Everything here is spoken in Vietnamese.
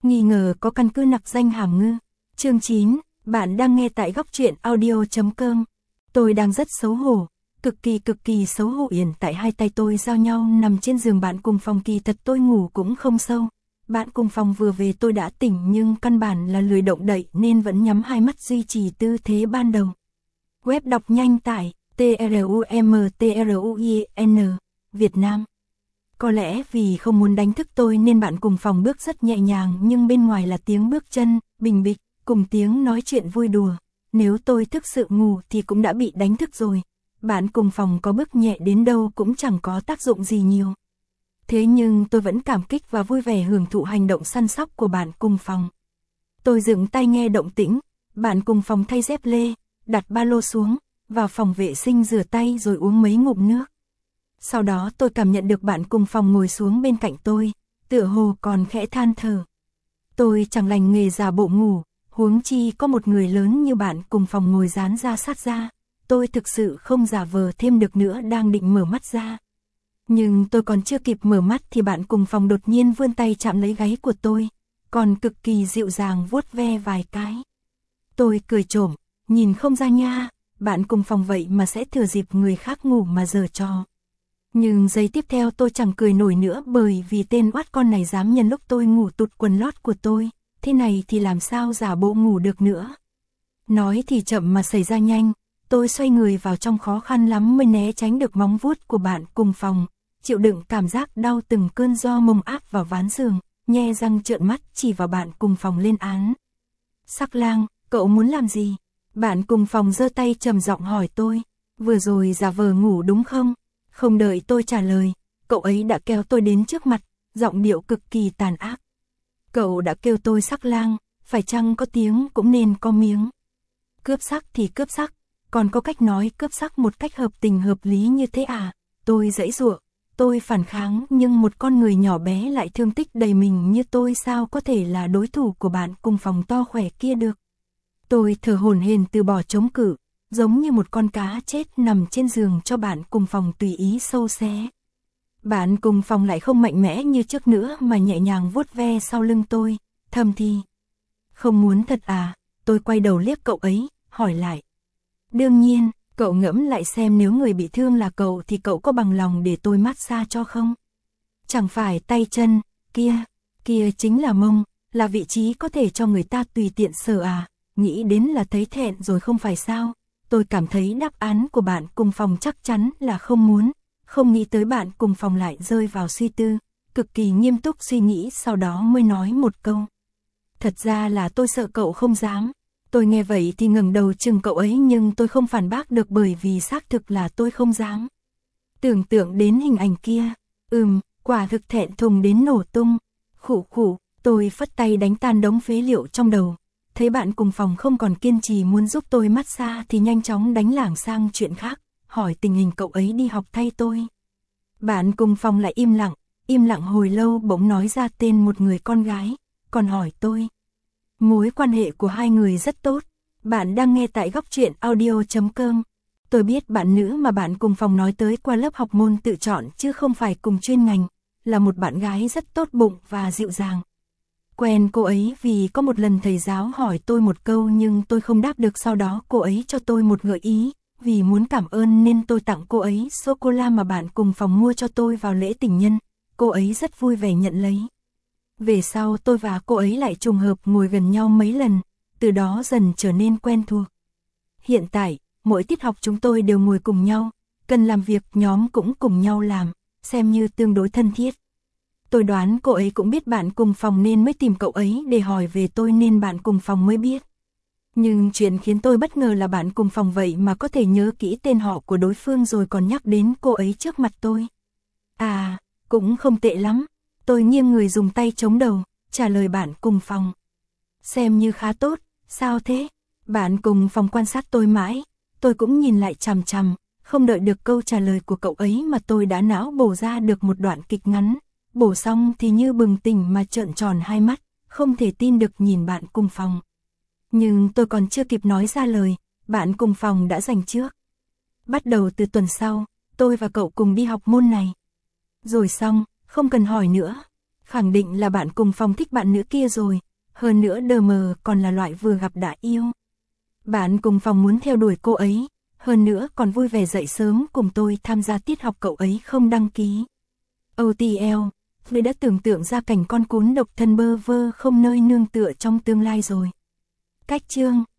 nghi ngờ có căn cứ nặc danh hàm ngư. Chương 9, bạn đang nghe tại góc truyện audio.com. Tôi đang rất xấu hổ, cực kỳ xấu hổ. Hiện tại hai tay tôi giao nhau nằm trên giường bạn cùng phòng, kỳ thật tôi ngủ cũng không sâu. Bạn cùng phòng vừa về tôi đã tỉnh nhưng căn bản là lười động đậy nên vẫn nhắm hai mắt duy trì tư thế ban đầu. Web đọc nhanh tải TRUMTRUIN Việt Nam. Có lẽ vì không muốn đánh thức tôi nên bạn cùng phòng bước rất nhẹ nhàng, nhưng bên ngoài là tiếng bước chân, bình bịch, cùng tiếng nói chuyện vui đùa. Nếu tôi thực sự ngủ thì cũng đã bị đánh thức rồi. Bạn cùng phòng có bước nhẹ đến đâu cũng chẳng có tác dụng gì nhiều. Thế nhưng tôi vẫn cảm kích và vui vẻ hưởng thụ hành động săn sóc của bạn cùng phòng. Tôi dựng tai nghe động tĩnh, bạn cùng phòng thay dép lê, đặt ba lô xuống, vào phòng vệ sinh rửa tay rồi uống mấy ngụm nước. Sau đó tôi cảm nhận được bạn cùng phòng ngồi xuống bên cạnh tôi, tựa hồ còn khẽ than thở. Tôi chẳng lành nghề giả bộ ngủ, huống chi có một người lớn như bạn cùng phòng ngồi dán ra sát ra. Tôi thực sự không giả vờ thêm được nữa, đang định mở mắt ra. Nhưng tôi còn chưa kịp mở mắt thì bạn cùng phòng đột nhiên vươn tay chạm lấy gáy của tôi, còn cực kỳ dịu dàng vuốt ve vài cái. Tôi cười trộm, nhìn không ra nha, bạn cùng phòng vậy mà sẽ thừa dịp người khác ngủ mà giở trò. Nhưng giây tiếp theo tôi chẳng cười nổi nữa, bởi vì tên oát con này dám nhân lúc tôi ngủ tụt quần lót của tôi, thế này thì làm sao giả bộ ngủ được nữa. Nói thì chậm mà xảy ra nhanh, tôi xoay người vào trong, khó khăn lắm mới né tránh được móng vuốt của bạn cùng phòng, chịu đựng cảm giác đau từng cơn do mông áp vào ván giường, nhe răng trợn mắt chỉ vào bạn cùng phòng lên án. Sắc lang, cậu muốn làm gì? Bạn cùng phòng giơ tay trầm giọng hỏi tôi, vừa rồi giả vờ ngủ đúng không? Không đợi tôi trả lời, cậu ấy đã kéo tôi đến trước mặt, giọng điệu cực kỳ tàn ác. Cậu đã kêu tôi sắc lang, phải chăng có tiếng cũng nên có miếng. Cướp sắc thì cướp sắc, còn có cách nói cướp sắc một cách hợp tình hợp lý như thế à? Tôi giãy giụa, tôi phản kháng, nhưng một con người nhỏ bé lại thương tích đầy mình như tôi sao có thể là đối thủ của bạn cùng phòng to khỏe kia được. Tôi thở hổn hển từ bỏ chống cự, giống như một con cá chết nằm trên giường cho bạn cùng phòng tùy ý sâu xé. Bạn cùng phòng lại không mạnh mẽ như trước nữa mà nhẹ nhàng vuốt ve sau lưng tôi, thầm thì. Không muốn thật à? Tôi quay đầu liếc cậu ấy, hỏi lại. Đương nhiên, cậu ngẫm lại xem, nếu người bị thương là cậu thì cậu có bằng lòng để tôi massage cho không? Chẳng phải tay chân, kia chính là mông, là vị trí có thể cho người ta tùy tiện sờ à? Nghĩ đến là thấy thẹn rồi không phải sao? Tôi cảm thấy đáp án của bạn cùng phòng chắc chắn là không muốn, không nghĩ tới bạn cùng phòng lại rơi vào suy tư, cực kỳ nghiêm túc suy nghĩ, sau đó mới nói một câu. Thật ra là tôi sợ cậu không dám. Tôi nghe vậy thì ngẩng đầu chừng cậu ấy, nhưng tôi không phản bác được bởi vì xác thực là tôi không dám. Tưởng tượng đến hình ảnh kia, quả thực thẹn thùng đến nổ tung. Khụ, tôi phất tay đánh tan đống phế liệu trong đầu. Thấy bạn cùng phòng không còn kiên trì muốn giúp tôi massage thì nhanh chóng đánh lảng sang chuyện khác, hỏi tình hình cậu ấy đi học thay tôi. Bạn cùng phòng lại im lặng hồi lâu, bỗng nói ra tên một người con gái, còn hỏi tôi. Mối quan hệ của hai người rất tốt. Bạn đang nghe tại góc truyện audio.com. Tôi biết bạn nữ mà bạn cùng phòng nói tới qua lớp học môn tự chọn chứ không phải cùng chuyên ngành, là một bạn gái rất tốt bụng và dịu dàng. Quen cô ấy vì có một lần thầy giáo hỏi tôi một câu nhưng tôi không đáp được, sau đó cô ấy cho tôi một gợi ý, vì muốn cảm ơn nên tôi tặng cô ấy sô-cô-la mà bạn cùng phòng mua cho tôi vào lễ tình nhân. Cô ấy rất vui vẻ nhận lấy. Về sau tôi và cô ấy lại trùng hợp ngồi gần nhau mấy lần, từ đó dần trở nên quen thuộc. Hiện tại, mỗi tiết học chúng tôi đều ngồi cùng nhau, cần làm việc nhóm cũng cùng nhau làm, xem như tương đối thân thiết. Tôi đoán cô ấy cũng biết bạn cùng phòng nên mới tìm cậu ấy để hỏi về tôi, nên bạn cùng phòng mới biết. Nhưng chuyện khiến tôi bất ngờ là bạn cùng phòng vậy mà có thể nhớ kỹ tên họ của đối phương rồi còn nhắc đến cô ấy trước mặt tôi. À, cũng không tệ lắm. Tôi nghiêng người dùng tay chống đầu, trả lời bạn cùng phòng. Xem như khá tốt, sao thế? Bạn cùng phòng quan sát tôi mãi, tôi cũng nhìn lại chằm chằm, không đợi được câu trả lời của cậu ấy mà tôi đã não bổ ra được một đoạn kịch ngắn. Bổ xong thì như bừng tỉnh mà trợn tròn hai mắt, không thể tin được nhìn bạn cùng phòng. Nhưng tôi còn chưa kịp nói ra lời, bạn cùng phòng đã giành trước. Bắt đầu từ tuần sau, tôi và cậu cùng đi học môn này. Rồi xong, không cần hỏi nữa. Khẳng định là bạn cùng phòng thích bạn nữ kia rồi, hơn nữa đờ mờ còn là loại vừa gặp đã yêu. Bạn cùng phòng muốn theo đuổi cô ấy, hơn nữa còn vui vẻ dậy sớm cùng tôi tham gia tiết học cậu ấy không đăng ký. OTL, tôi đã tưởng tượng ra cảnh con cún độc thân bơ vơ không nơi nương tựa trong tương lai rồi. Cách chương